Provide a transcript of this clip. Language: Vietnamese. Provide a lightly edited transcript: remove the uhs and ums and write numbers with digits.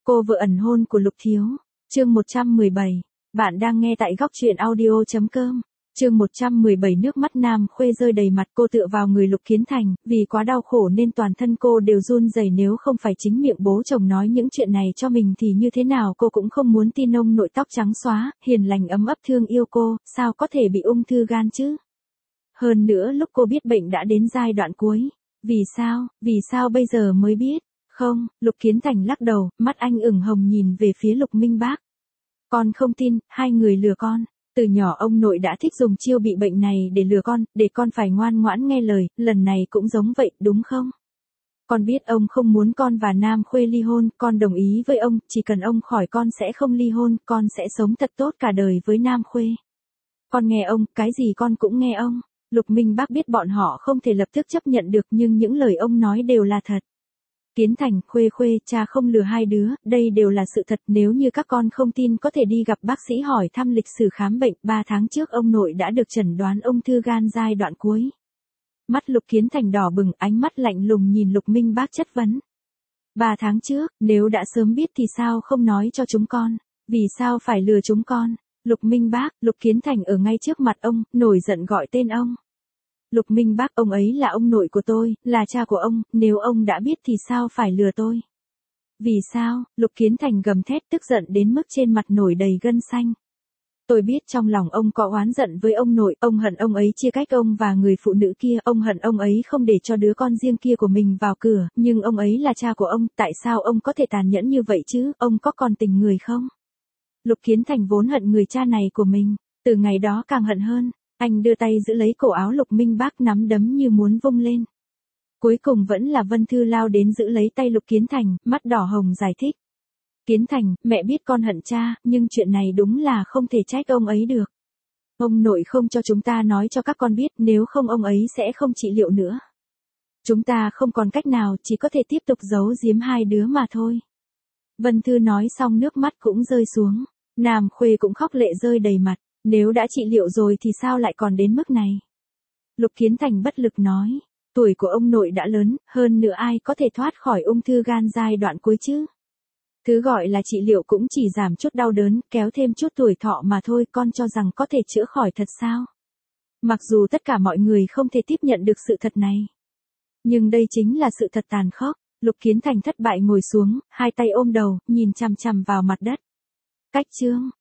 Cô vợ ẩn hôn của Lục Thiếu. Chương 117. Bạn đang nghe tại góc truyện audio.com. Chương 117 nước mắt Nam Khuê rơi đầy mặt, cô tựa vào người Lục Kiến Thành, vì quá đau khổ nên toàn thân cô đều run rẩy, nếu không phải chính miệng bố chồng nói những chuyện này cho mình thì như thế nào cô cũng không muốn tin ông nội tóc trắng xóa, hiền lành ấm ấp thương yêu cô, sao có thể bị ung thư gan chứ? Hơn nữa lúc cô biết bệnh đã đến giai đoạn cuối. Vì sao bây giờ mới biết? Không, Lục Kiến Thành lắc đầu, mắt anh ửng hồng nhìn về phía Lục Minh Bác. Con không tin, hai người lừa con. Từ nhỏ ông nội đã thích dùng chiêu bị bệnh này để lừa con, để con phải ngoan ngoãn nghe lời, lần này cũng giống vậy, đúng không? Con biết ông không muốn con và Nam Khuê ly hôn, con đồng ý với ông, chỉ cần ông khỏi con sẽ không ly hôn, con sẽ sống thật tốt cả đời với Nam Khuê. Con nghe ông, cái gì con cũng nghe ông. Lục Minh Bác biết bọn họ không thể lập tức chấp nhận được, nhưng những lời ông nói đều là thật. Kiến Thành, Khuê, cha không lừa hai đứa, đây đều là sự thật, nếu như các con không tin có thể đi gặp bác sĩ hỏi thăm lịch sử khám bệnh, 3 tháng trước ông nội đã được chẩn đoán ung thư gan giai đoạn cuối. Mắt Lục Kiến Thành đỏ bừng, ánh mắt lạnh lùng nhìn Lục Minh Bác chất vấn. 3 tháng trước, nếu đã sớm biết thì sao không nói cho chúng con, vì sao phải lừa chúng con? Lục Minh Bác, Lục Kiến Thành ở ngay trước mặt ông, nổi giận gọi tên ông. Lục Minh Bác, ông ấy là ông nội của tôi, là cha của ông, nếu ông đã biết thì sao phải lừa tôi? Vì sao? Lục Kiến Thành gầm thét tức giận đến mức trên mặt nổi đầy gân xanh. Tôi biết trong lòng ông có oán giận với ông nội, ông hận ông ấy chia cách ông và người phụ nữ kia, ông hận ông ấy không để cho đứa con riêng kia của mình vào cửa, nhưng ông ấy là cha của ông, tại sao ông có thể tàn nhẫn như vậy chứ, ông có còn tình người không? Lục Kiến Thành vốn hận người cha này của mình, từ ngày đó càng hận hơn. Anh đưa tay giữ lấy cổ áo Lục Minh Bác, nắm đấm như muốn vung lên. Cuối cùng vẫn là Vân Thư lao đến giữ lấy tay Lục Kiến Thành, mắt đỏ hồng giải thích. Kiến Thành, mẹ biết con hận cha, nhưng chuyện này đúng là không thể trách ông ấy được. Ông nội không cho chúng ta nói cho các con biết, nếu không ông ấy sẽ không trị liệu nữa. Chúng ta không còn cách nào, chỉ có thể tiếp tục giấu giếm hai đứa mà thôi. Vân Thư nói xong nước mắt cũng rơi xuống. Nam Khuê cũng khóc lệ rơi đầy mặt. Nếu đã trị liệu rồi thì sao lại còn đến mức này? Lục Kiến Thành bất lực nói, tuổi của ông nội đã lớn, hơn nữa ai có thể thoát khỏi ung thư gan giai đoạn cuối chứ? Thứ gọi là trị liệu cũng chỉ giảm chút đau đớn, kéo thêm chút tuổi thọ mà thôi, con cho rằng có thể chữa khỏi thật sao? Mặc dù tất cả mọi người không thể tiếp nhận được sự thật này. Nhưng đây chính là sự thật tàn khốc. Lục Kiến Thành thất bại ngồi xuống, hai tay ôm đầu, nhìn chằm chằm vào mặt đất. Cách chương.